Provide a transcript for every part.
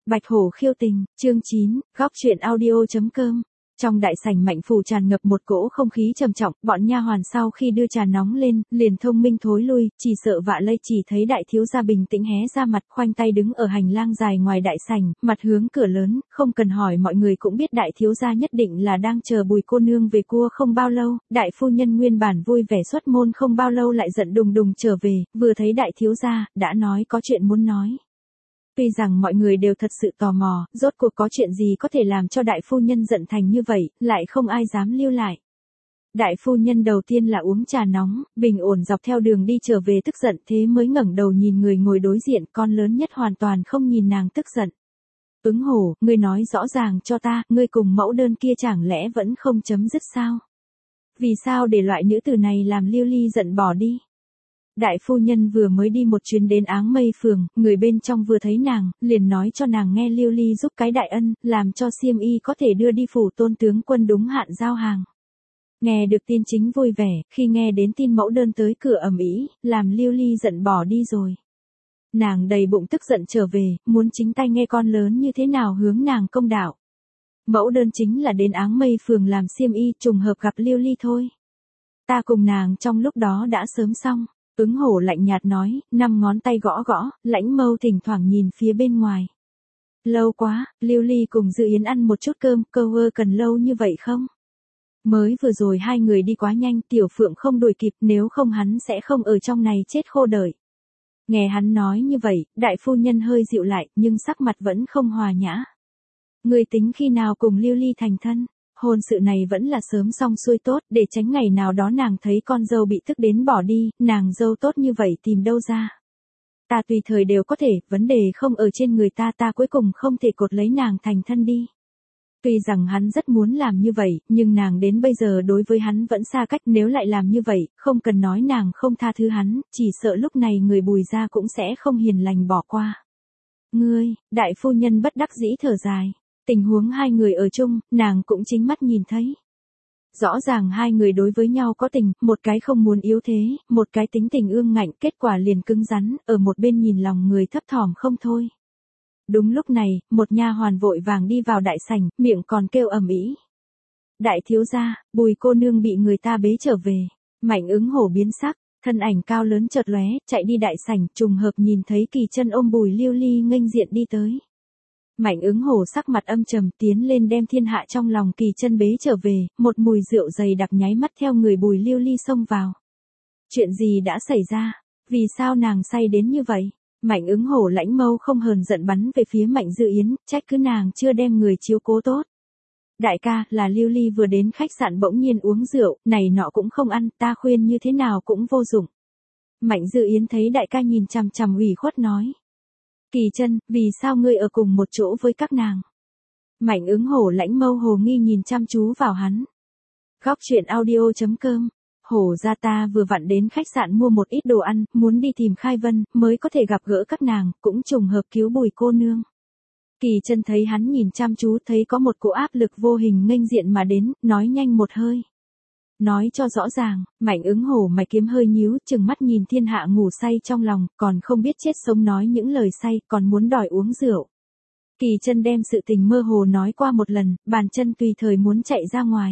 Bạch hổ khiêu tình, chương 9, góc truyện audio.com. Trong đại sảnh Mạnh phủ tràn ngập một cỗ không khí trầm trọng, bọn nha hoàn sau khi đưa trà nóng lên, liền thông minh thối lui, chỉ sợ vạ lây. Chỉ thấy đại thiếu gia bình tĩnh hé ra mặt, khoanh tay đứng ở hành lang dài ngoài đại sảnh, mặt hướng cửa lớn, không cần hỏi mọi người cũng biết đại thiếu gia nhất định là đang chờ Bùi cô nương về cua không bao lâu. Đại phu nhân nguyên bản vui vẻ xuất môn không bao lâu lại giận đùng đùng trở về, vừa thấy đại thiếu gia, đã nói có chuyện muốn nói. Tuy rằng mọi người đều thật sự tò mò, rốt cuộc có chuyện gì có thể làm cho đại phu nhân giận thành như vậy, lại không ai dám lưu lại. Đại phu nhân đầu tiên là uống trà nóng, bình ổn dọc theo đường đi trở về tức giận thế mới ngẩng đầu nhìn người ngồi đối diện, con lớn nhất hoàn toàn không nhìn nàng tức giận. Ứng hổ, ngươi nói rõ ràng cho ta, ngươi cùng mẫu đơn kia chẳng lẽ vẫn không chấm dứt sao? Vì sao để loại nữ tử này làm Lưu Ly giận bỏ đi? Đại phu nhân vừa mới đi một chuyến đến Áng Mây Phường, người bên trong vừa thấy nàng, liền nói cho nàng nghe Lưu Ly giúp cái đại ân, làm cho Xiêm Y có thể đưa đi phủ tôn tướng quân đúng hạn giao hàng. Nghe được tin chính vui vẻ, khi nghe đến tin mẫu đơn tới cửa ầm ĩ, làm Lưu Ly giận bỏ đi rồi. Nàng đầy bụng tức giận trở về, muốn chính tay nghe con lớn như thế nào hướng nàng công đạo. Mẫu đơn chính là đến Áng Mây Phường làm Xiêm Y, trùng hợp gặp Lưu Ly thôi. Ta cùng nàng trong lúc đó đã sớm xong. Ứng hổ lạnh nhạt nói, 5 ngón tay gõ gõ, lãnh mâu thỉnh thoảng nhìn phía bên ngoài. Lâu quá, Lưu Ly cùng Dư Yến ăn một chút cơm, câu ơ cần lâu như vậy không? Mới vừa rồi hai người đi quá nhanh, Tiểu Phượng không đuổi kịp, nếu không hắn sẽ không ở trong này chết khô đời. Nghe hắn nói như vậy, đại phu nhân hơi dịu lại, nhưng sắc mặt vẫn không hòa nhã. Người tính khi nào cùng Lưu Ly thành thân? Hôn sự này vẫn là sớm xong xuôi tốt, để tránh ngày nào đó nàng thấy con dâu bị tức đến bỏ đi, nàng dâu tốt như vậy tìm đâu ra. Ta tùy thời đều có thể, vấn đề không ở trên người ta, ta cuối cùng không thể cột lấy nàng thành thân đi. Tuy rằng hắn rất muốn làm như vậy, nhưng nàng đến bây giờ đối với hắn vẫn xa cách, nếu lại làm như vậy, không cần nói nàng không tha thứ hắn, chỉ sợ lúc này người Bùi gia cũng sẽ không hiền lành bỏ qua. Ngươi, đại phu nhân bất đắc dĩ thở dài. Tình huống hai người ở chung, nàng cũng chính mắt nhìn thấy. Rõ ràng hai người đối với nhau có tình, một cái không muốn yếu thế, một cái tính tình ương ngạnh, kết quả liền cứng rắn, ở một bên nhìn lòng người thấp thỏm không thôi. Đúng lúc này, một nha hoàn vội vàng đi vào đại sảnh, miệng còn kêu ầm ĩ. Đại thiếu gia, Bùi cô nương bị người ta bế trở về. Mạnh ứng hổ biến sắc, thân ảnh cao lớn chợt lóe, chạy đi đại sảnh, trùng hợp nhìn thấy Kỳ Chân ôm Bùi Lưu Ly nghênh diện đi tới. Mạnh ứng hổ sắc mặt âm trầm tiến lên đem thiên hạ trong lòng Kỳ Chân bế trở về, một mùi rượu dày đặc nháy mắt theo người Bùi Lưu Ly xông vào. Chuyện gì đã xảy ra? Vì sao nàng say đến như vậy? Mạnh ứng hổ lãnh mâu không hờn giận bắn về phía Mạnh Dư Yến, trách cứ nàng chưa đem người chiếu cố tốt. Đại ca, là Lưu Ly vừa đến khách sạn bỗng nhiên uống rượu, này nọ cũng không ăn, ta khuyên như thế nào cũng vô dụng. Mạnh Dư Yến thấy đại ca nhìn chằm chằm ủy khuất nói. Kỳ Chân, vì sao ngươi ở cùng một chỗ với các nàng? Mạnh ứng hổ lãnh mâu hồ nghi nhìn chăm chú vào hắn. Góc truyện audio.com. Hổ gia ta vừa vặn đến khách sạn mua một ít đồ ăn, muốn đi tìm Khai Vân, mới có thể gặp gỡ các nàng, cũng trùng hợp cứu Bùi cô nương. Kỳ Chân thấy hắn nhìn chăm chú thấy có một cỗ áp lực vô hình nghênh diện mà đến, nói nhanh một hơi. Nói cho rõ ràng, Mạnh ứng hổ mày kiếm hơi nhíu, chừng mắt nhìn thiên hạ ngủ say trong lòng, còn không biết chết sống nói những lời say, còn muốn đòi uống rượu. Kỳ Chân đem sự tình mơ hồ nói qua một lần, bàn chân tùy thời muốn chạy ra ngoài.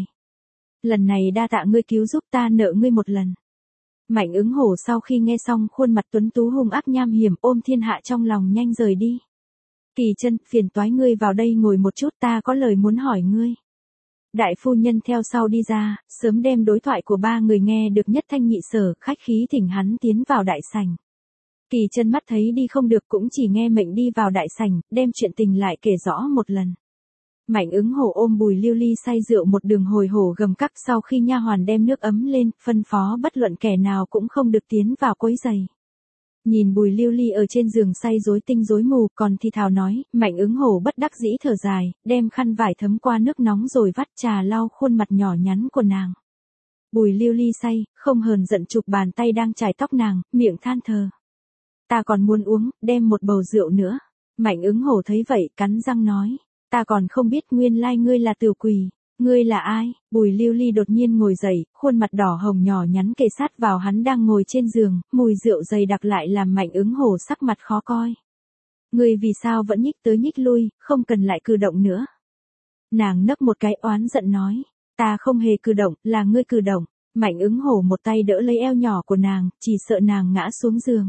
Lần này đa tạ ngươi cứu giúp, ta nợ ngươi một lần. Mạnh ứng hổ sau khi nghe xong khuôn mặt tuấn tú hung ác nham hiểm ôm thiên hạ trong lòng nhanh rời đi. Kỳ Chân, phiền toái ngươi vào đây ngồi một chút, ta có lời muốn hỏi ngươi. Đại phu nhân theo sau đi ra, sớm đem đối thoại của ba người nghe được nhất thanh nhị sở, khách khí thỉnh hắn tiến vào đại sảnh. Kỳ Chân mắt thấy đi không được cũng chỉ nghe mệnh đi vào đại sảnh, đem chuyện tình lại kể rõ một lần. Mạnh ứng hổ ôm Bùi Lưu Ly say rượu một đường hồi hổ gầm cắp, sau khi nha hoàn đem nước ấm lên, phân phó bất luận kẻ nào cũng không được tiến vào quấy rầy. Nhìn Bùi Lưu Ly ở trên giường say rối tinh rối mù, còn thì thào nói, Mạnh ứng hổ bất đắc dĩ thở dài, đem khăn vải thấm qua nước nóng rồi vắt trà lau khuôn mặt nhỏ nhắn của nàng. Bùi Lưu Ly say, không hờn giận chụp bàn tay đang chải tóc nàng, miệng than thở. Ta còn muốn uống, đem một bầu rượu nữa. Mạnh ứng hổ thấy vậy, cắn răng nói, ta còn không biết nguyên lai ngươi là Tiểu Quỷ. Ngươi là ai? Bùi Lưu Ly đột nhiên ngồi dậy, khuôn mặt đỏ hồng nhỏ nhắn kề sát vào hắn đang ngồi trên giường, mùi rượu dày đặc lại làm Mạnh ứng hổ sắc mặt khó coi. Ngươi vì sao vẫn nhích tới nhích lui, không cần lại cử động nữa. Nàng nấc một cái oán giận nói. Ta không hề cử động, là ngươi cử động. Mạnh ứng hổ một tay đỡ lấy eo nhỏ của nàng, chỉ sợ nàng ngã xuống giường.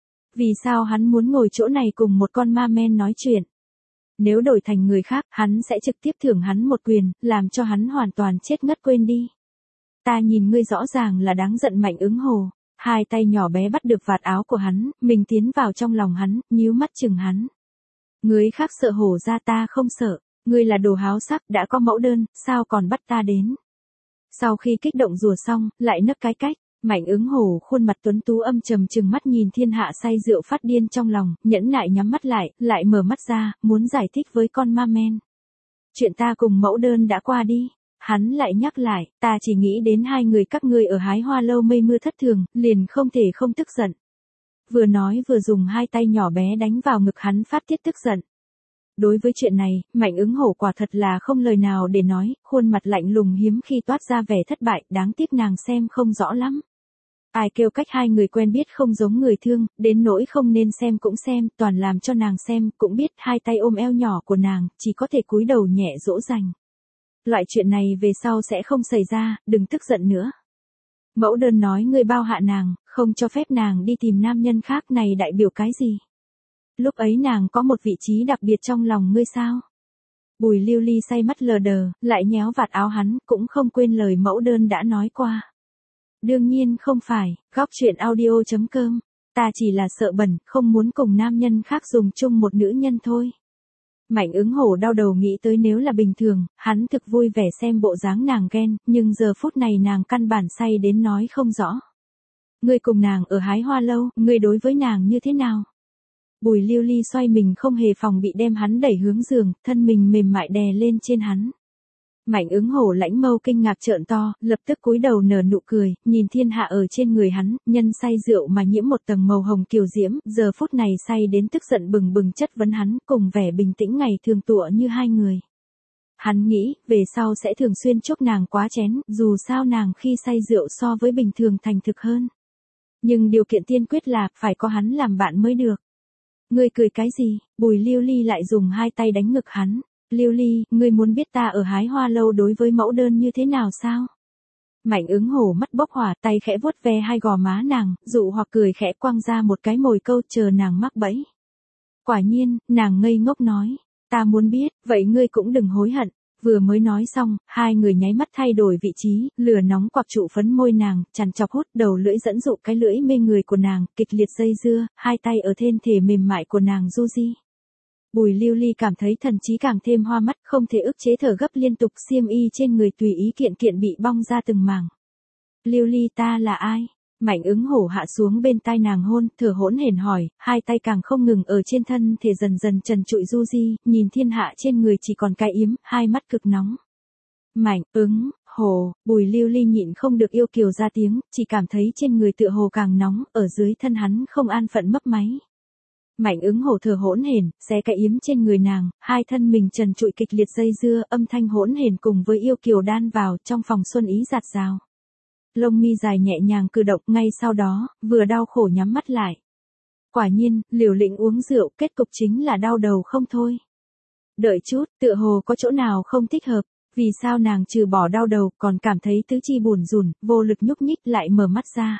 Vì sao hắn muốn ngồi chỗ này cùng một con ma men nói chuyện? Nếu đổi thành người khác, hắn sẽ trực tiếp thưởng hắn một quyền, làm cho hắn hoàn toàn chết ngất quên đi. Ta nhìn ngươi rõ ràng là đáng giận. Mạnh ứng hổ. Hai tay nhỏ bé bắt được vạt áo của hắn, mình tiến vào trong lòng hắn, nhíu mắt chừng hắn. Người khác sợ hổ ra, ta không sợ. Ngươi là đồ háo sắc, đã có mẫu đơn, sao còn bắt ta đến? Sau khi kích động rùa xong, lại nấc cái cách. Mạnh ứng hổ khuôn mặt tuấn tú âm trầm trừng mắt nhìn thiên hạ say rượu phát điên trong lòng, nhẫn nại nhắm mắt lại mở mắt ra, muốn giải thích với con ma men. Chuyện ta cùng mẫu đơn đã qua đi. Hắn lại nhắc lại, ta chỉ nghĩ đến hai người các ngươi ở hái hoa lâu mây mưa thất thường, liền không thể không tức giận. Vừa nói vừa dùng hai tay nhỏ bé đánh vào ngực hắn phát tiết tức giận. Đối với chuyện này, Mạnh ứng hổ quả thật là không lời nào để nói, khuôn mặt lạnh lùng hiếm khi toát ra vẻ thất bại, đáng tiếc nàng xem không rõ lắm. Ai kêu cách hai người quen biết không giống người thương, đến nỗi không nên xem cũng xem, toàn làm cho nàng xem, cũng biết hai tay ôm eo nhỏ của nàng, chỉ có thể cúi đầu nhẹ dỗ dành. Loại chuyện này về sau sẽ không xảy ra, đừng tức giận nữa. Mẫu đơn nói ngươi bao hạ nàng, không cho phép nàng đi tìm nam nhân khác, này đại biểu cái gì? Lúc ấy nàng có một vị trí đặc biệt trong lòng ngươi sao? Bùi Lưu Ly say mắt lờ đờ, lại nhéo vạt áo hắn, cũng không quên lời mẫu đơn đã nói qua. Đương nhiên không phải, góc truyện audio.com. Ta chỉ là sợ bẩn, không muốn cùng nam nhân khác dùng chung một nữ nhân thôi. Mạnh ứng hổ đau đầu nghĩ tới nếu là bình thường, hắn thực vui vẻ xem bộ dáng nàng ghen, nhưng giờ phút này nàng căn bản say đến nói không rõ. Ngươi cùng nàng ở hái hoa lâu, ngươi đối với nàng như thế nào? Bùi Lưu Ly xoay mình không hề phòng bị đem hắn đẩy hướng giường, thân mình mềm mại đè lên trên hắn. Mạnh ứng hổ lãnh mâu kinh ngạc trợn to, lập tức cúi đầu nở nụ cười, nhìn thiên hạ ở trên người hắn, nhân say rượu mà nhiễm một tầng màu hồng kiều diễm, giờ phút này say đến tức giận bừng bừng chất vấn hắn, cùng vẻ bình tĩnh ngày thường tựa như hai người. Hắn nghĩ, về sau sẽ thường xuyên chúc nàng quá chén, dù sao nàng khi say rượu so với bình thường thành thực hơn. Nhưng điều kiện tiên quyết là, phải có hắn làm bạn mới được. Ngươi cười cái gì? Bùi Lưu Ly lại dùng hai tay đánh ngực hắn. Lưu Ly, ngươi muốn biết ta ở hái hoa lâu đối với mẫu đơn như thế nào sao? Mạnh ứng hổ mắt bốc hỏa, tay khẽ vuốt ve hai gò má nàng, dụ hoặc cười khẽ quăng ra một cái mồi câu chờ nàng mắc bẫy. Quả nhiên, nàng ngây ngốc nói, ta muốn biết, vậy ngươi cũng đừng hối hận. Vừa mới nói xong, hai người nháy mắt thay đổi vị trí, lửa nóng quặc trụ phấn môi nàng, chằn chọc hút đầu lưỡi dẫn dụ cái lưỡi mê người của nàng, kịch liệt dây dưa, hai tay ở thân thể mềm mại của nàng du di. Bùi Lưu Ly cảm thấy thần trí càng thêm hoa mắt, không thể ức chế thở gấp liên tục, xiêm y trên người tùy ý kiện kiện bị bong ra từng mảng. Lưu Ly, ta là ai? Mạnh ứng hổ hạ xuống bên tai nàng hôn, thở hỗn hển hỏi, hai tay càng không ngừng ở trên thân thể dần dần trần trụi du di, nhìn thiên hạ trên người chỉ còn cái yếm, hai mắt cực nóng. Mạnh ứng hổ, Bùi Lưu Ly nhịn không được yêu kiều ra tiếng, chỉ cảm thấy trên người tựa hồ càng nóng, ở dưới thân hắn không an phận mấp máy. Mạnh ứng hổ thở hỗn hển, xé cái yếm trên người nàng, hai thân mình trần trụi kịch liệt dây dưa, âm thanh hỗn hển cùng với yêu kiều đan vào trong phòng xuân ý giạt rào. Lông mi dài nhẹ nhàng cử động, ngay sau đó, vừa đau khổ nhắm mắt lại. Quả nhiên, liều lĩnh uống rượu, kết cục chính là đau đầu không thôi. Đợi chút, tựa hồ có chỗ nào không thích hợp, vì sao nàng trừ bỏ đau đầu, còn cảm thấy tứ chi buồn rùn, vô lực nhúc nhích lại mở mắt ra.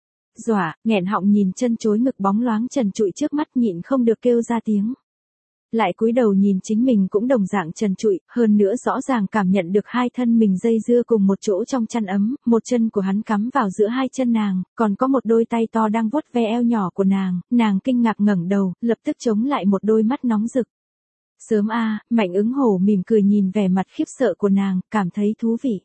Dọa, nghẹn họng nhìn chân chối ngực bóng loáng trần trụi trước mắt nhịn không được kêu ra tiếng. Lại cúi đầu nhìn chính mình cũng đồng dạng trần trụi, hơn nữa rõ ràng cảm nhận được hai thân mình dây dưa cùng một chỗ trong chăn ấm, một chân của hắn cắm vào giữa hai chân nàng, còn có một đôi tay to đang vuốt ve eo nhỏ của nàng kinh ngạc ngẩng đầu, lập tức chống lại một đôi mắt nóng rực. Sớm a, Mạnh ứng hổ mỉm cười nhìn vẻ mặt khiếp sợ của nàng, cảm thấy thú vị.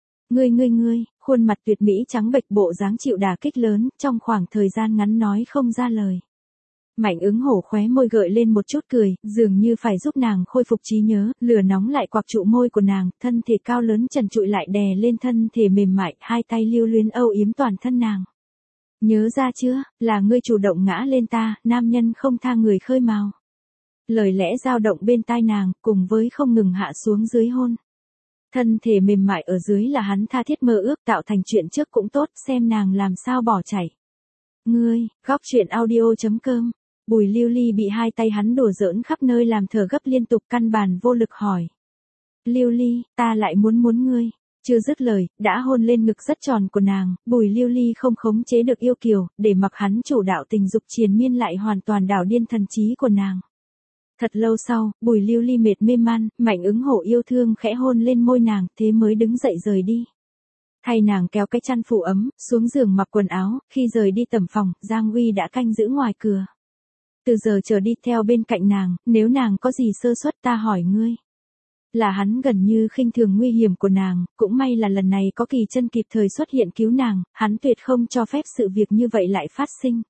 Ngươi, khuôn mặt tuyệt mỹ trắng bệch bộ dáng chịu đả kích lớn, trong khoảng thời gian ngắn nói không ra lời. Mạnh ứng hổ khóe môi gợi lên một chút cười, dường như phải giúp nàng khôi phục trí nhớ, lửa nóng lại quặc trụ môi của nàng, thân thể cao lớn trần trụi lại đè lên thân thể mềm mại, hai tay lưu luyến âu yếm toàn thân nàng. Nhớ ra chưa, là ngươi chủ động ngã lên ta, nam nhân không tha người khơi mào. Lời lẽ dao động bên tai nàng, cùng với không ngừng hạ xuống dưới hôn. Thân thể mềm mại ở dưới là hắn tha thiết mơ ước tạo thành chuyện trước cũng tốt, xem nàng làm sao bỏ chảy. Ngươi, góc truyện audio.com Bùi Lưu Ly bị hai tay hắn đùa giỡn khắp nơi làm thở gấp liên tục, căn bản vô lực hỏi. Lưu Ly, ta lại muốn ngươi. Chưa dứt lời, đã hôn lên ngực rất tròn của nàng, Bùi Lưu Ly không khống chế được yêu kiều, để mặc hắn chủ đạo tình dục triền miên lại hoàn toàn đảo điên thần trí của nàng. Thật lâu sau, Bùi Lưu Ly mệt mê man, Mạnh Ứng Hổ yêu thương khẽ hôn lên môi nàng, thế mới đứng dậy rời đi. Thay nàng kéo cái chăn phủ ấm, xuống giường mặc quần áo, khi rời đi tầm phòng, Giang Uy đã canh giữ ngoài cửa. Từ giờ trở đi theo bên cạnh nàng, nếu nàng có gì sơ suất ta hỏi ngươi. Là hắn gần như khinh thường nguy hiểm của nàng, cũng may là lần này có Kỳ Chân kịp thời xuất hiện cứu nàng, hắn tuyệt không cho phép sự việc như vậy lại phát sinh.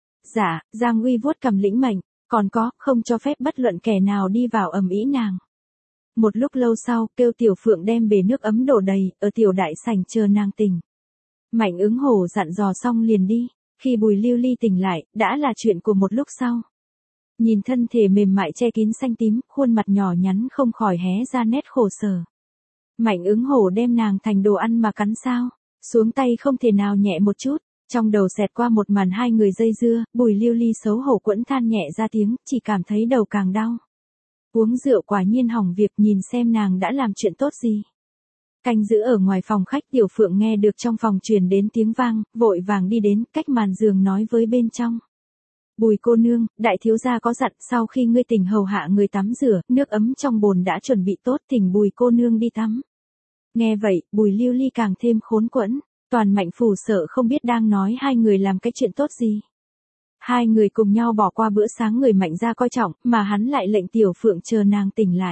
Dạ, Giang Uy vuốt cằm lĩnh mệnh, còn có, không cho phép bất luận kẻ nào đi vào ầm ĩ nàng. Một lúc lâu sau, kêu Tiểu Phượng đem bể nước ấm đổ đầy, ở tiểu đại sảnh chờ nàng tỉnh. Mạnh Ứng Hổ dặn dò xong liền đi, khi Bùi Lưu Ly tỉnh lại, đã là chuyện của một lúc sau. Nhìn thân thể mềm mại che kín xanh tím, khuôn mặt nhỏ nhắn không khỏi hé ra nét khổ sở. Mạnh Ứng Hổ đem nàng thành đồ ăn mà cắn sao, xuống tay không thể nào nhẹ một chút, trong đầu xẹt qua một màn hai người dây dưa, Bùi Lưu Ly xấu hổ quẫn than nhẹ ra tiếng, chỉ cảm thấy đầu càng đau. Uống rượu quả nhiên hỏng việc, nhìn xem nàng đã làm chuyện tốt gì. Canh giữ ở ngoài phòng khách, Tiểu Phượng nghe được trong phòng truyền đến tiếng vang, vội vàng đi đến, cách màn giường nói với bên trong. Bùi cô nương, đại thiếu gia có dặn sau khi ngươi tỉnh hầu hạ người tắm rửa, nước ấm trong bồn đã chuẩn bị tốt, thỉnh Bùi cô nương đi tắm. Nghe vậy, Bùi Lưu Ly càng thêm khốn quẫn, toàn Mạnh phủ sợ không biết đang nói hai người làm cái chuyện tốt gì. Hai người cùng nhau bỏ qua bữa sáng người Mạnh gia coi trọng, mà hắn lại lệnh Tiểu Phượng chờ nàng tỉnh lại.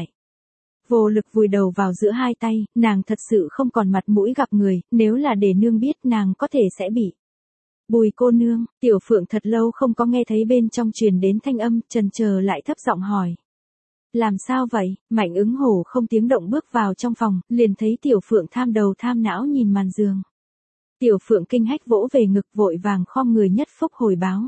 Vô lực vùi đầu vào giữa hai tay, nàng thật sự không còn mặt mũi gặp người, nếu là để nương biết nàng có thể sẽ bị. Bùi cô nương, Tiểu Phượng thật lâu không có nghe thấy bên trong truyền đến thanh âm, chần chờ lại thấp giọng hỏi. Làm sao vậy? Mạnh Ứng Hổ không tiếng động bước vào trong phòng, liền thấy Tiểu Phượng tham đầu tham não nhìn màn giường. Tiểu Phượng kinh hách vỗ về ngực, vội vàng khom người nhất phúc hồi báo.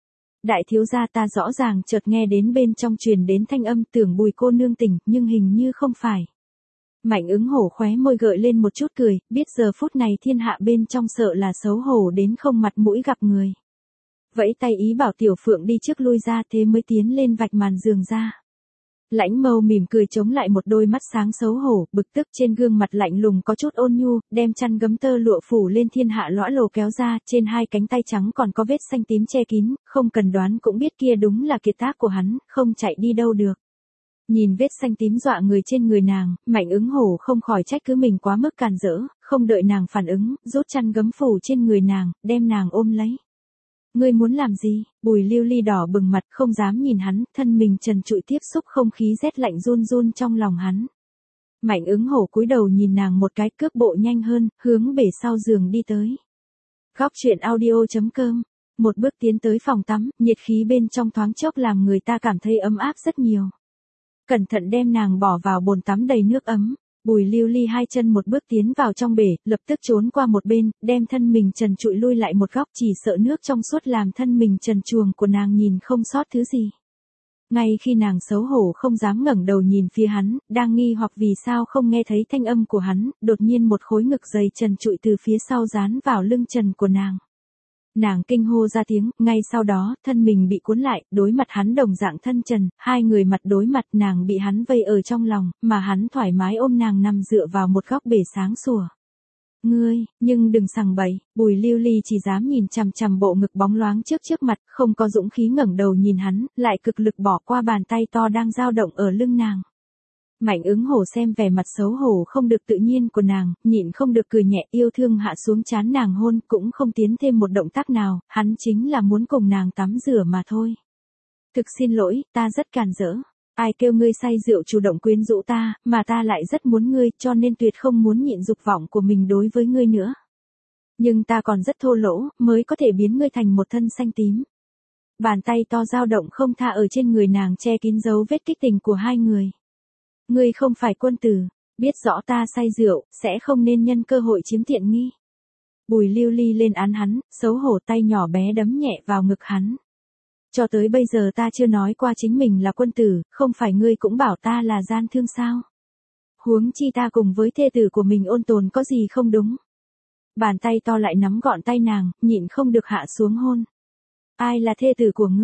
Đại thiếu gia, ta rõ ràng chợt nghe đến bên trong truyền đến thanh âm, tưởng Bùi cô nương tỉnh, nhưng hình như không phải. Mạnh Ứng Hổ khóe môi gợi lên một chút cười, biết giờ phút này thiên hạ bên trong sợ là xấu hổ đến không mặt mũi gặp người. Vẫy tay ý bảo Tiểu Phượng đi trước lui ra, thế mới tiến lên vạch màn giường ra. Lãnh Mâu mỉm cười chống lại một đôi mắt sáng xấu hổ, bực tức, trên gương mặt lạnh lùng có chút ôn nhu, đem chăn gấm tơ lụa phủ lên thiên hạ lõa lồ kéo ra, trên hai cánh tay trắng còn có vết xanh tím che kín, không cần đoán cũng biết kia đúng là kiệt tác của hắn, không chạy đi đâu được. Nhìn vết xanh tím dọa người trên người nàng, Mạnh Ứng Hổ không khỏi trách cứ mình quá mức càn rỡ, không đợi nàng phản ứng, rút chăn gấm phủ trên người nàng, đem nàng ôm lấy. Ngươi muốn làm gì? Bùi Lưu Ly đỏ bừng mặt, không dám nhìn hắn, thân mình trần trụi tiếp xúc không khí rét lạnh run run trong lòng hắn. Mạnh Ứng Hổ cúi đầu nhìn nàng một cái, cước bộ nhanh hơn, hướng bể sau giường đi tới. Góc truyện audio.com. Một bước tiến tới phòng tắm, nhiệt khí bên trong thoáng chốc làm người ta cảm thấy ấm áp rất nhiều. Cẩn thận đem nàng bỏ vào bồn tắm đầy nước ấm. Bùi Lưu Ly hai chân một bước tiến vào trong bể, lập tức trốn qua một bên, đem thân mình trần trụi lui lại một góc, chỉ sợ nước trong suốt làm thân mình trần truồng của nàng nhìn không sót thứ gì. Ngay khi nàng xấu hổ không dám ngẩng đầu nhìn phía hắn, đang nghi hoặc vì sao không nghe thấy thanh âm của hắn, đột nhiên một khối ngực dày trần trụi từ phía sau dán vào lưng trần của nàng. Nàng kinh hô ra tiếng, ngay sau đó, thân mình bị cuốn lại, đối mặt hắn đồng dạng thân trần, hai người mặt đối mặt, nàng bị hắn vây ở trong lòng, mà hắn thoải mái ôm nàng nằm dựa vào một góc bể sáng sủa. Ngươi, nhưng đừng sằng bậy, Bùi Lưu Ly chỉ dám nhìn chằm chằm bộ ngực bóng loáng trước mặt, không có dũng khí ngẩng đầu nhìn hắn, lại cực lực bỏ qua bàn tay to đang dao động ở lưng nàng. Mạnh Ứng Hổ xem vẻ mặt xấu hổ không được tự nhiên của nàng, nhịn không được cười nhẹ, yêu thương hạ xuống trán nàng hôn, cũng không tiến thêm một động tác nào, hắn chính là muốn cùng nàng tắm rửa mà thôi. Thực xin lỗi, ta rất càn rỡ. Ai kêu ngươi say rượu chủ động quyến rũ ta, mà ta lại rất muốn ngươi, cho nên tuyệt không muốn nhịn dục vọng của mình đối với ngươi nữa. Nhưng ta còn rất thô lỗ, mới có thể biến ngươi thành một thân xanh tím. Bàn tay to dao động không tha ở trên người nàng che kín dấu vết kích tình của hai người. Ngươi không phải quân tử, biết rõ ta say rượu, sẽ không nên nhân cơ hội chiếm tiện nghi. Bùi Lưu Ly lên án hắn, xấu hổ tay nhỏ bé đấm nhẹ vào ngực hắn. Cho tới bây giờ ta chưa nói qua chính mình là quân tử, không phải ngươi cũng bảo ta là gian thương sao? Huống chi ta cùng với thê tử của mình ôn tồn có gì không đúng? Bàn tay to lại nắm gọn tay nàng, nhịn không được hạ xuống hôn. Ai là thê tử của ngươi?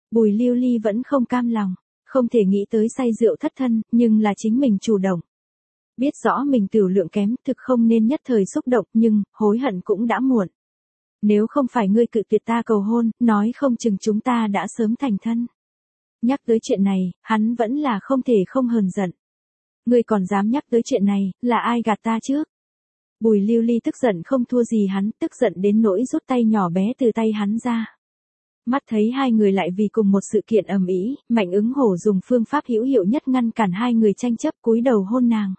Bùi Lưu Ly vẫn không cam lòng, không thể nghĩ tới say rượu thất thân, nhưng là chính mình chủ động. Biết rõ mình tiểu lượng kém, thực không nên nhất thời xúc động, nhưng hối hận cũng đã muộn. Nếu không phải ngươi cự tuyệt ta cầu hôn, nói không chừng chúng ta đã sớm thành thân. Nhắc tới chuyện này, hắn vẫn là không thể không hờn giận. Ngươi còn dám nhắc tới chuyện này, là ai gạt ta trước? Bùi Lưu Ly tức giận không thua gì hắn, tức giận đến nỗi rút tay nhỏ bé từ tay hắn ra. Mắt thấy hai người lại vì cùng một sự kiện ầm ĩ, Mạnh Ứng Hổ dùng phương pháp hữu hiệu nhất ngăn cản hai người tranh chấp, cúi đầu hôn nàng.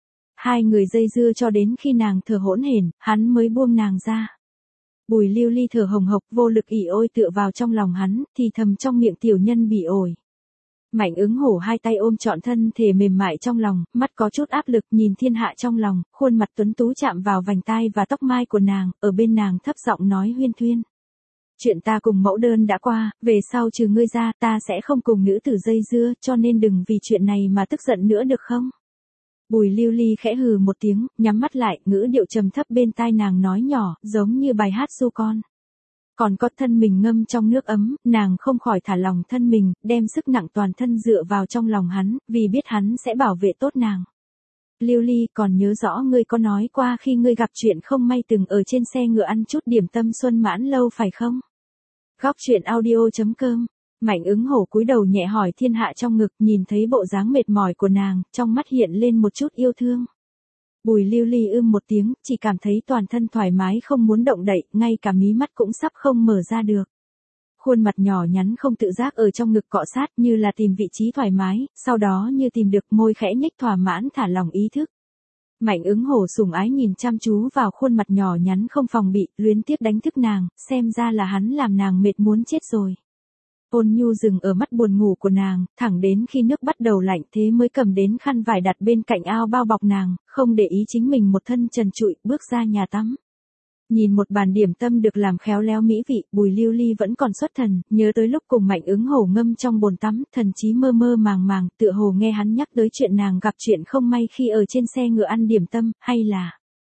Hai người dây dưa cho đến khi nàng thở hỗn hển, hắn mới buông nàng ra. Bùi Lưu Ly thở hồng hộc, vô lực ỉ ôi tựa vào trong lòng hắn, thì thầm trong miệng tiểu nhân bị ổi. Mạnh Ứng Hổ hai tay ôm trọn thân thể mềm mại trong lòng, mắt có chút áp lực nhìn thiên hạ trong lòng, khuôn mặt tuấn tú chạm vào vành tai và tóc mai của nàng, ở bên nàng thấp giọng nói huyên thuyên. Chuyện ta cùng mẫu đơn đã qua, về sau trừ ngươi ra ta sẽ không cùng nữ tử dây dưa, cho nên đừng vì chuyện này mà tức giận nữa được không? Bùi Lưu Ly khẽ hừ một tiếng, nhắm mắt lại, ngữ điệu trầm thấp bên tai nàng nói nhỏ, giống như bài hát ru con. Còn có thân mình ngâm trong nước ấm, nàng không khỏi thả lòng thân mình, đem sức nặng toàn thân dựa vào trong lòng hắn, vì biết hắn sẽ bảo vệ tốt nàng. Lưu Ly, còn nhớ rõ ngươi có nói qua khi ngươi gặp chuyện không may từng ở trên xe ngựa ăn chút điểm tâm xuân mãn lâu phải không? Góc truyện audio.com. Mạnh Ứng Hổ cúi đầu nhẹ hỏi thiên hạ trong ngực, nhìn thấy bộ dáng mệt mỏi của nàng, trong mắt hiện lên một chút yêu thương. Bùi Lưu Ly một tiếng, chỉ cảm thấy toàn thân thoải mái không muốn động đậy, ngay cả mí mắt cũng sắp không mở ra được. Khuôn mặt nhỏ nhắn không tự giác ở trong ngực cọ sát như là tìm vị trí thoải mái, sau đó như tìm được môi khẽ nhếch thỏa mãn thả lòng ý thức. Mạnh Ứng Hổ sủng ái nhìn chăm chú vào khuôn mặt nhỏ nhắn không phòng bị, luyến tiếc đánh thức nàng, xem ra là hắn làm nàng mệt muốn chết rồi. Ôn nhu dừng ở mắt buồn ngủ của nàng, thẳng đến khi nước bắt đầu lạnh thế mới cầm đến khăn vải đặt bên cạnh ao bao bọc nàng, không để ý chính mình một thân trần trụi, bước ra nhà tắm. Nhìn một bàn điểm tâm được làm khéo léo mỹ vị, Bùi Lưu Ly vẫn còn xuất thần, nhớ tới lúc cùng Mạnh Ứng Hổ ngâm trong bồn tắm, thần trí mơ mơ màng màng, tựa hồ nghe hắn nhắc tới chuyện nàng gặp chuyện không may khi ở trên xe ngựa ăn điểm tâm, hay là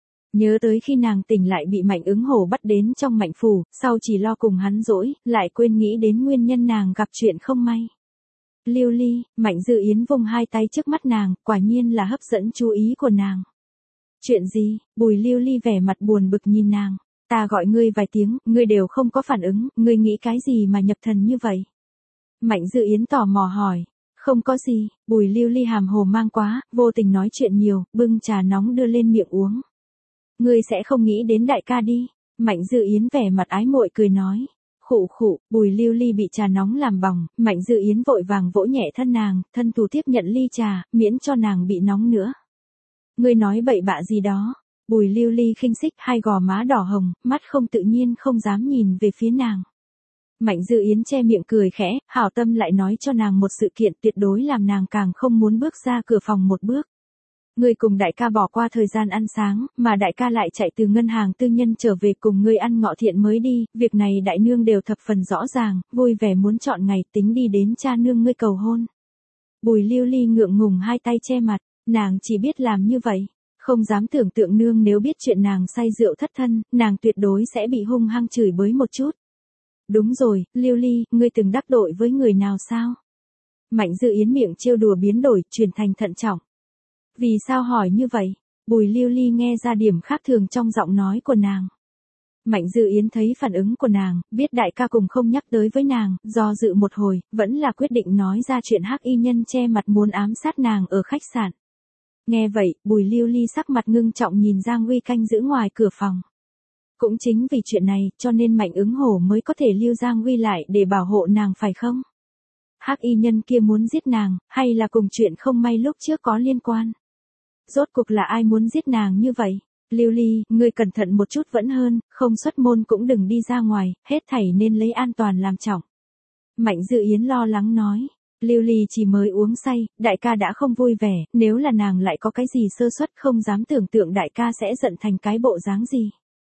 nhớ tới khi nàng tỉnh lại bị Mạnh Ứng Hổ bắt đến trong Mạnh phủ, sau chỉ lo cùng hắn dỗi, lại quên nghĩ đến nguyên nhân nàng gặp chuyện không may. Lưu Ly, Mạnh Dư Yến vung hai tay trước mắt nàng, quả nhiên là hấp dẫn chú ý của nàng. Chuyện gì? Bùi Lưu Ly vẻ mặt buồn bực nhìn nàng. Ta gọi ngươi vài tiếng, ngươi đều không có phản ứng, ngươi nghĩ cái gì mà nhập thần như vậy? Mạnh Dư Yến tò mò hỏi. Không có gì, Bùi Lưu Ly hàm hồ mang quá, vô tình nói chuyện nhiều, bưng trà nóng đưa lên miệng uống. Ngươi sẽ không nghĩ đến đại ca đi. Mạnh Dư Yến vẻ mặt ái muội cười nói. Khụ khụ, Bùi Lưu Ly bị trà nóng làm bỏng, Mạnh Dư Yến vội vàng vỗ nhẹ thân nàng, thân thủ tiếp nhận ly trà, miễn cho nàng bị nóng nữa. Ngươi nói bậy bạ gì đó? Bùi Lưu Ly khinh xích, hai gò má đỏ hồng, mắt không tự nhiên không dám nhìn về phía nàng. Mạnh Dư Yến che miệng cười khẽ, hảo tâm lại nói cho nàng một sự kiện tuyệt đối làm nàng càng không muốn bước ra cửa phòng một bước. Ngươi cùng đại ca bỏ qua thời gian ăn sáng, mà đại ca lại chạy từ ngân hàng tư nhân trở về cùng ngươi ăn ngọ thiện mới đi, việc này đại nương đều thập phần rõ ràng, vui vẻ muốn chọn ngày tính đi đến cha nương ngươi cầu hôn. Bùi Lưu Ly ngượng ngùng hai tay che mặt, nàng chỉ biết làm như vậy, không dám tưởng tượng nương nếu biết chuyện nàng say rượu thất thân, nàng tuyệt đối sẽ bị hung hăng chửi bới một chút. Đúng rồi, Lưu Ly, ngươi từng đắc tội với người nào sao? Mạnh Dư Yến miệng trêu đùa biến đổi, chuyển thành thận trọng. Vì sao hỏi như vậy? Bùi Lưu Ly nghe ra điểm khác thường trong giọng nói của nàng. Mạnh Dư Yến thấy phản ứng của nàng, biết đại ca cùng không nhắc tới với nàng, do dự một hồi, vẫn là quyết định nói ra chuyện hắc y nhân che mặt muốn ám sát nàng ở khách sạn. Nghe vậy, Bùi Lưu Ly sắc mặt ngưng trọng nhìn Giang Huy canh giữ ngoài cửa phòng. Cũng chính vì chuyện này, cho nên Mạnh Ứng Hổ mới có thể lưu Giang Huy lại để bảo hộ nàng phải không? Hắc y nhân kia muốn giết nàng, hay là cùng chuyện không may lúc trước có liên quan? Rốt cuộc là ai muốn giết nàng như vậy? Lưu Ly, ngươi cẩn thận một chút vẫn hơn, không xuất môn cũng đừng đi ra ngoài, hết thảy nên lấy an toàn làm trọng. Mạnh Dư Yến lo lắng nói. Lưu Ly chỉ mới uống say, đại ca đã không vui vẻ, nếu là nàng lại có cái gì sơ suất không dám tưởng tượng đại ca sẽ giận thành cái bộ dáng gì.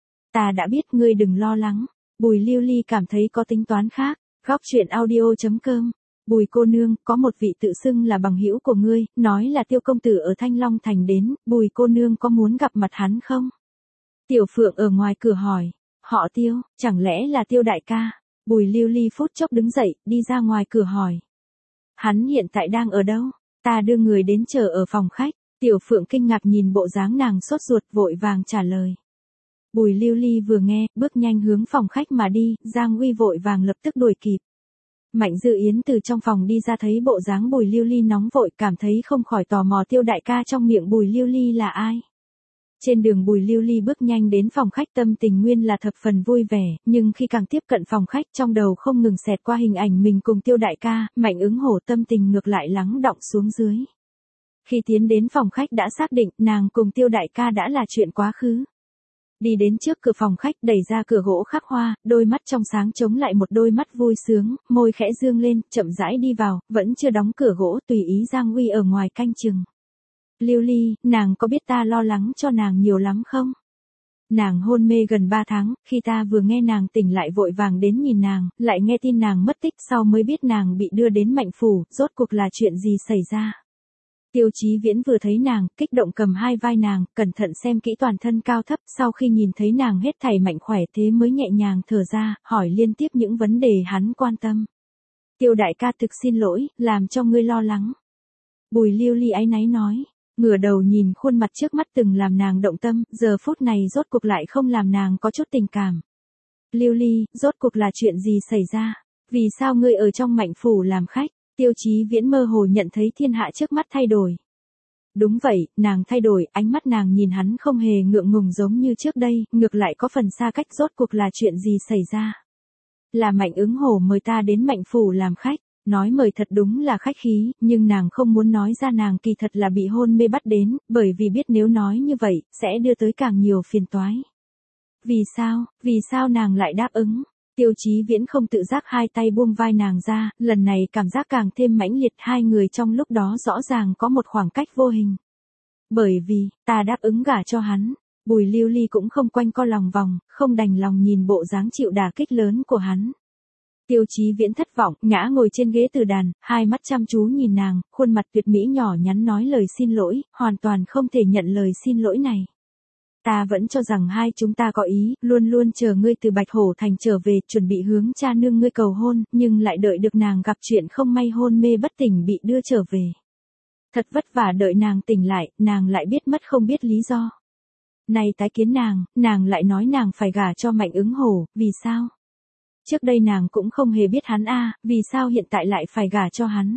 Ta đã biết, ngươi đừng lo lắng. Bùi Lưu Ly cảm thấy có tính toán khác. Góc truyện audio.com. Bùi cô nương, có một vị tự xưng là bằng hữu của ngươi, nói là Tiêu công tử ở Thanh Long Thành đến, Bùi cô nương có muốn gặp mặt hắn không? Tiểu Phượng ở ngoài cửa hỏi, họ Tiêu, chẳng lẽ là Tiêu đại ca? Bùi Lưu Ly phút chốc đứng dậy, đi ra ngoài cửa hỏi. Hắn hiện tại đang ở đâu? Ta đưa người đến chờ ở phòng khách. Tiểu Phượng kinh ngạc nhìn bộ dáng nàng sốt ruột vội vàng trả lời. Bùi Lưu Ly vừa nghe, bước nhanh hướng phòng khách mà đi, Giang Uy vội vàng lập tức đuổi kịp. Mạnh Dư Yến từ trong phòng đi ra thấy bộ dáng Bùi Lưu Ly nóng vội, cảm thấy không khỏi tò mò Tiêu đại ca trong miệng Bùi Lưu Ly là ai. Trên đường Bùi Lưu Ly bước nhanh đến phòng khách, tâm tình nguyên là thập phần vui vẻ, nhưng khi càng tiếp cận phòng khách trong đầu không ngừng xẹt qua hình ảnh mình cùng Tiêu đại ca, Mạnh Ứng Hổ tâm tình ngược lại lắng đọng xuống dưới. Khi tiến đến phòng khách đã xác định nàng cùng Tiêu đại ca đã là chuyện quá khứ. Đi đến trước cửa phòng khách, đẩy ra cửa gỗ khắc hoa, đôi mắt trong sáng chống lại một đôi mắt vui sướng, môi khẽ dương lên, chậm rãi đi vào, vẫn chưa đóng cửa gỗ, tùy ý Giang Uy ở ngoài canh chừng. Lưu Ly, nàng có biết ta lo lắng cho nàng nhiều lắm không? Nàng hôn mê gần 3 tháng, khi ta vừa nghe nàng tỉnh lại vội vàng đến nhìn nàng, lại nghe tin nàng mất tích, sau mới biết nàng bị đưa đến Mạnh phủ, rốt cuộc là chuyện gì xảy ra. Tiêu Chí Viễn vừa thấy nàng, kích động cầm hai vai nàng, cẩn thận xem kỹ toàn thân cao thấp, sau khi nhìn thấy nàng hết thảy mạnh khỏe thế mới nhẹ nhàng thở ra, hỏi liên tiếp những vấn đề hắn quan tâm. Tiêu đại ca thực xin lỗi, làm cho ngươi lo lắng. Bùi Lưu Ly áy náy nói, ngửa đầu nhìn khuôn mặt trước mắt từng làm nàng động tâm, giờ phút này rốt cuộc lại không làm nàng có chút tình cảm. Lưu Ly, rốt cuộc là chuyện gì xảy ra? Vì sao ngươi ở trong Mạnh phủ làm khách? Tiêu Chí Viễn mơ hồ nhận thấy thiên hạ trước mắt thay đổi. Đúng vậy, nàng thay đổi, ánh mắt nàng nhìn hắn không hề ngượng ngùng giống như trước đây, ngược lại có phần xa cách. Rốt cuộc là chuyện gì xảy ra? Là Mạnh Ứng Hổ mời ta đến Mạnh phủ làm khách, nói mời thật đúng là khách khí, nhưng nàng không muốn nói ra nàng kỳ thật là bị hôn mê bắt đến, bởi vì biết nếu nói như vậy, sẽ đưa tới càng nhiều phiền toái. Vì sao nàng lại đáp ứng? Tiêu Chí Viễn không tự giác hai tay buông vai nàng ra, lần này cảm giác càng thêm mãnh liệt, hai người trong lúc đó rõ ràng có một khoảng cách vô hình. Bởi vì, ta đáp ứng gả cho hắn. Bùi Lưu Ly cũng không quanh co lòng vòng, không đành lòng nhìn bộ dáng chịu đả kích lớn của hắn. Tiêu Chí Viễn thất vọng, ngã ngồi trên ghế từ đàn, hai mắt chăm chú nhìn nàng, khuôn mặt tuyệt mỹ nhỏ nhắn nói lời xin lỗi, hoàn toàn không thể nhận lời xin lỗi này. Ta vẫn cho rằng hai chúng ta có ý, luôn luôn chờ ngươi từ Bạch Hổ Thành trở về, chuẩn bị hướng cha nương ngươi cầu hôn, nhưng lại đợi được nàng gặp chuyện không may hôn mê bất tỉnh bị đưa trở về. Thật vất vả đợi nàng tỉnh lại, nàng lại biết mất không biết lý do. Này tái kiến nàng lại nói nàng phải gả cho Mạnh Ứng Hổ, vì sao? Trước đây nàng cũng không hề biết hắn vì sao hiện tại lại phải gả cho hắn?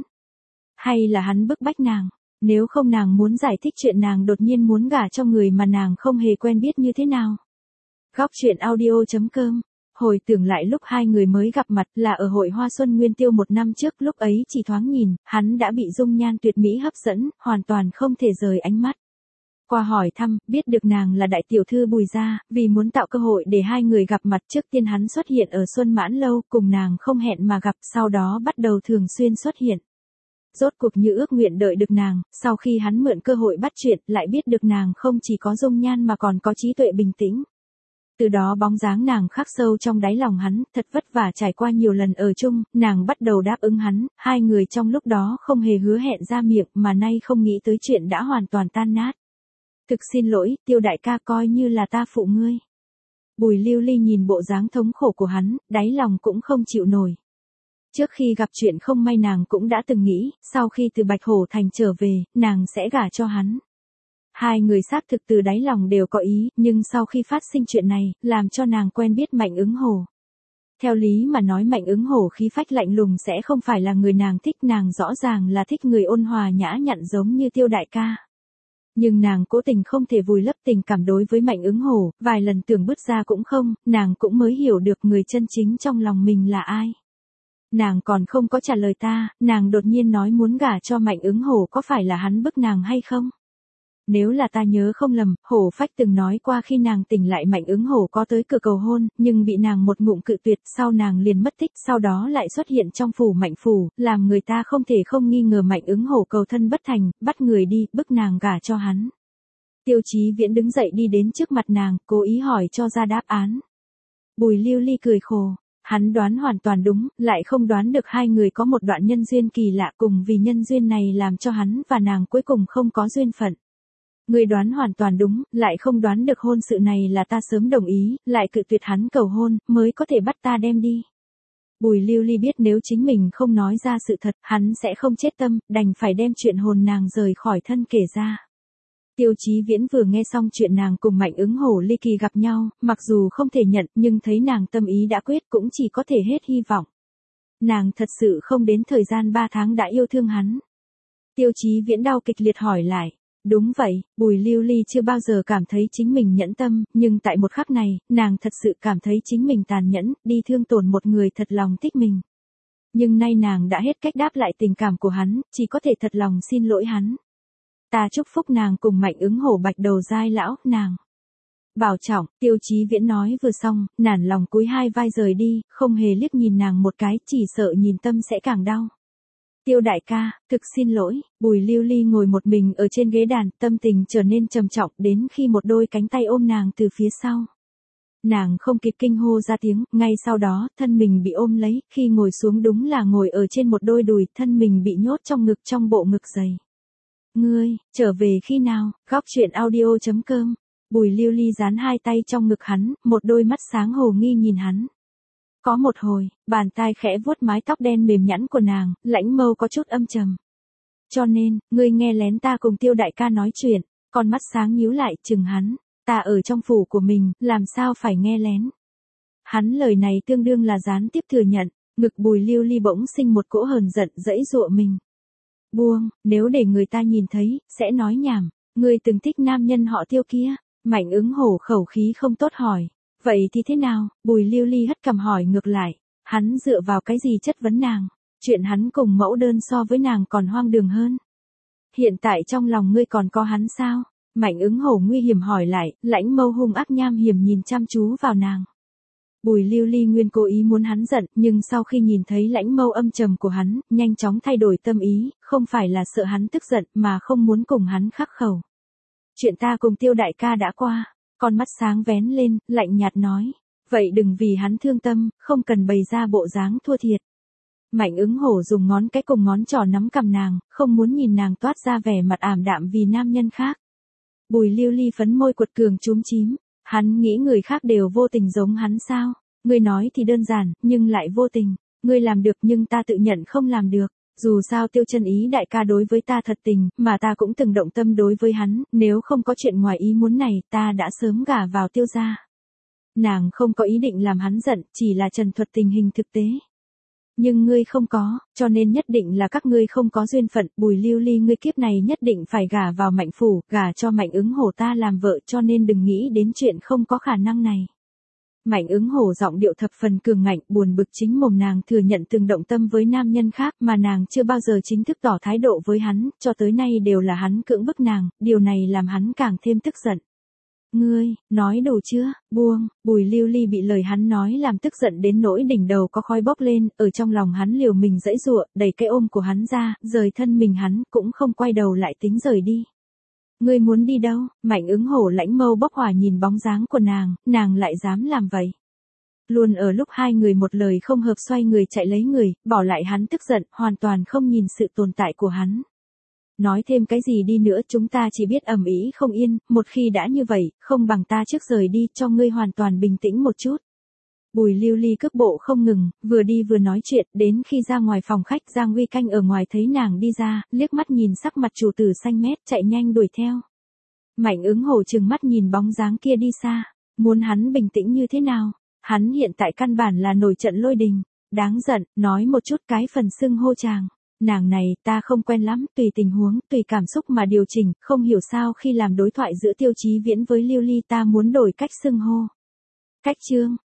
Hay là hắn bức bách nàng? Nếu không nàng muốn giải thích chuyện nàng đột nhiên muốn gả cho người mà nàng không hề quen biết như thế nào. Góc truyện audio.com. Hồi tưởng lại lúc hai người mới gặp mặt là ở hội Hoa Xuân Nguyên Tiêu 1 năm trước, lúc ấy chỉ thoáng nhìn, hắn đã bị dung nhan tuyệt mỹ hấp dẫn, hoàn toàn không thể rời ánh mắt. Qua hỏi thăm, biết được nàng là đại tiểu thư Bùi gia, vì muốn tạo cơ hội để hai người gặp mặt, trước tiên hắn xuất hiện ở Xuân Mãn Lâu, cùng nàng không hẹn mà gặp, sau đó bắt đầu thường xuyên xuất hiện. Rốt cuộc như ước nguyện đợi được nàng, sau khi hắn mượn cơ hội bắt chuyện, lại biết được nàng không chỉ có dung nhan mà còn có trí tuệ bình tĩnh. Từ đó bóng dáng nàng khắc sâu trong đáy lòng hắn, thật vất vả trải qua nhiều lần ở chung, nàng bắt đầu đáp ứng hắn, hai người trong lúc đó không hề hứa hẹn ra miệng mà nay không nghĩ tới chuyện đã hoàn toàn tan nát. Thực xin lỗi, Tiêu đại ca, coi như là ta phụ ngươi. Bùi Lưu Ly nhìn bộ dáng thống khổ của hắn, đáy lòng cũng không chịu nổi. Trước khi gặp chuyện không may nàng cũng đã từng nghĩ, sau khi từ Bạch Hổ Thành trở về, nàng sẽ gả cho hắn. Hai người xác thực từ đáy lòng đều có ý, nhưng sau khi phát sinh chuyện này, làm cho nàng quen biết Mạnh Ứng Hổ. Theo lý mà nói Mạnh Ứng Hổ khí phách lạnh lùng sẽ không phải là người nàng thích, nàng rõ ràng là thích người ôn hòa nhã nhặn giống như Tiêu đại ca. Nhưng nàng cố tình không thể vùi lấp tình cảm đối với Mạnh Ứng Hổ, vài lần tưởng bứt ra cũng không, nàng cũng mới hiểu được người chân chính trong lòng mình là ai. Nàng còn không có trả lời ta, nàng đột nhiên nói muốn gả cho Mạnh Ứng Hổ, có phải là hắn bức nàng hay không? Nếu là ta nhớ không lầm, Hổ Phách từng nói qua khi nàng tỉnh lại Mạnh Ứng Hổ có tới cửa cầu hôn, nhưng bị nàng một ngụm cự tuyệt, sau nàng liền mất tích, sau đó lại xuất hiện trong phủ Mạnh phủ, làm người ta không thể không nghi ngờ Mạnh Ứng Hổ cầu thân bất thành, bắt người đi, bức nàng gả cho hắn. Tiêu Chí Viễn đứng dậy đi đến trước mặt nàng, cố ý hỏi cho ra đáp án. Bùi Lưu Ly cười khổ. Hắn đoán hoàn toàn đúng, lại không đoán được hai người có một đoạn nhân duyên kỳ lạ, cùng vì nhân duyên này làm cho hắn và nàng cuối cùng không có duyên phận. Người đoán hoàn toàn đúng, lại không đoán được hôn sự này là ta sớm đồng ý, lại cự tuyệt hắn cầu hôn, mới có thể bắt ta đem đi. Bùi Lưu Ly biết nếu chính mình không nói ra sự thật, hắn sẽ không chết tâm, đành phải đem chuyện hồn nàng rời khỏi thân kể ra. Tiêu Chí Viễn vừa nghe xong chuyện nàng cùng Mạnh Ứng Hổ ly kỳ gặp nhau, mặc dù không thể nhận nhưng thấy nàng tâm ý đã quyết cũng chỉ có thể hết hy vọng. Nàng thật sự không đến thời gian 3 tháng đã yêu thương hắn. Tiêu Chí Viễn đau kịch liệt hỏi lại. Đúng vậy, Bùi Lưu Ly chưa bao giờ cảm thấy chính mình nhẫn tâm, nhưng tại một khắc này, nàng thật sự cảm thấy chính mình tàn nhẫn, đi thương tổn một người thật lòng thích mình. Nhưng nay nàng đã hết cách đáp lại tình cảm của hắn, chỉ có thể thật lòng xin lỗi hắn. Ta chúc phúc nàng cùng Mạnh Ứng Hổ bạch đầu giai lão, nàng. Bảo trọng, Tiêu Chí Viễn nói vừa xong, nản lòng cúi hai vai rời đi, không hề liếc nhìn nàng một cái, chỉ sợ nhìn tâm sẽ càng đau. Tiêu đại ca, thực xin lỗi, Bùi Lưu Ly ngồi một mình ở trên ghế đàn, tâm tình trở nên trầm trọng đến khi một đôi cánh tay ôm nàng từ phía sau. Nàng không kịp kinh hô ra tiếng, ngay sau đó, thân mình bị ôm lấy, khi ngồi xuống đúng là ngồi ở trên một đôi đùi, thân mình bị nhốt trong ngực trong bộ ngực dày. Ngươi, trở về khi nào, Góc Chuyện Audio.com. Bùi Lưu Ly dán hai tay trong ngực hắn, một đôi mắt sáng hồ nghi nhìn hắn. Có một hồi, bàn tay khẽ vuốt mái tóc đen mềm nhẵn của nàng, lãnh mâu có chút âm trầm. Cho nên, ngươi nghe lén ta cùng Tiêu đại ca nói chuyện, con mắt sáng nhíu lại chừng hắn, ta ở trong phủ của mình, làm sao phải nghe lén. Hắn lời này tương đương là gián tiếp thừa nhận, ngực Bùi Lưu Ly bỗng sinh một cỗ hờn giận dẫy dụa mình. Buông, nếu để người ta nhìn thấy, sẽ nói nhảm, ngươi từng thích nam nhân họ Tiêu kia. Mạnh Ứng Hổ khẩu khí không tốt hỏi. Vậy thì thế nào? Bùi Lưu Ly hất cằm hỏi ngược lại. Hắn dựa vào cái gì chất vấn nàng? Chuyện hắn cùng mẫu đơn so với nàng còn hoang đường hơn. Hiện tại trong lòng ngươi còn có hắn sao? Mạnh Ứng Hổ nguy hiểm hỏi lại, lãnh mâu hung ác nham hiểm nhìn chăm chú vào nàng. Bùi Lưu Ly nguyên cố ý muốn hắn giận, nhưng sau khi nhìn thấy lãnh mâu âm trầm của hắn, nhanh chóng thay đổi tâm ý, không phải là sợ hắn tức giận mà không muốn cùng hắn khắc khẩu. Chuyện ta cùng Tiêu đại ca đã qua, con mắt sáng vén lên, lạnh nhạt nói. Vậy đừng vì hắn thương tâm, không cần bày ra bộ dáng thua thiệt. Mạnh Ứng Hổ dùng ngón cái cùng ngón trỏ nắm cầm nàng, không muốn nhìn nàng toát ra vẻ mặt ảm đạm vì nam nhân khác. Bùi Lưu Ly phấn môi quật cường chúm chím, hắn nghĩ người khác đều vô tình giống hắn sao? Ngươi nói thì đơn giản, nhưng lại vô tình. Ngươi làm được nhưng ta tự nhận không làm được. Dù sao Tiêu Chân Ý đại ca đối với ta thật tình, mà ta cũng từng động tâm đối với hắn, nếu không có chuyện ngoài ý muốn này, ta đã sớm gả vào Tiêu gia. Nàng không có ý định làm hắn giận, chỉ là trần thuật tình hình thực tế. Nhưng ngươi không có, cho nên nhất định là các ngươi không có duyên phận, Bùi Lưu Ly ngươi kiếp này nhất định phải gả vào Mạnh phủ, gả cho Mạnh Ứng Hổ ta làm vợ, cho nên đừng nghĩ đến chuyện không có khả năng này. Mạnh Ứng Hổ giọng điệu thập phần cường ngạnh, buồn bực chính mồm nàng thừa nhận từng động tâm với nam nhân khác mà nàng chưa bao giờ chính thức tỏ thái độ với hắn, cho tới nay đều là hắn cưỡng bức nàng, điều này làm hắn càng thêm tức giận. Ngươi, nói đủ chưa, buông, Bùi Lưu Ly bị lời hắn nói làm tức giận đến nỗi đỉnh đầu có khói bốc lên, ở trong lòng hắn liều mình giãy giụa, đẩy cái ôm của hắn ra, rời thân mình hắn, cũng không quay đầu lại tính rời đi. Ngươi muốn đi đâu? Mạnh Ứng Hổ lãnh mâu bốc hỏa nhìn bóng dáng của nàng lại dám làm vậy. Luôn ở lúc hai người một lời không hợp xoay người chạy lấy người, bỏ lại hắn tức giận, hoàn toàn không nhìn sự tồn tại của hắn. Nói thêm cái gì đi nữa chúng ta chỉ biết ầm ĩ không yên, một khi đã như vậy, không bằng ta trước rời đi cho ngươi hoàn toàn bình tĩnh một chút. Bùi Lưu Ly cước bộ không ngừng, vừa đi vừa nói chuyện, đến khi ra ngoài phòng khách Giang Uy Canh ở ngoài thấy nàng đi ra, liếc mắt nhìn sắc mặt chủ tử xanh mét chạy nhanh đuổi theo. Mạnh Ứng Hổ trừng mắt nhìn bóng dáng kia đi xa, muốn hắn bình tĩnh như thế nào, hắn hiện tại căn bản là nổi trận lôi đình, đáng giận, nói một chút cái phần xưng hô chàng. Nàng này ta không quen lắm, tùy tình huống, tùy cảm xúc mà điều chỉnh, không hiểu sao khi làm đối thoại giữa Tiêu Chí Viễn với Lưu Ly ta muốn đổi cách xưng hô. Cách chương,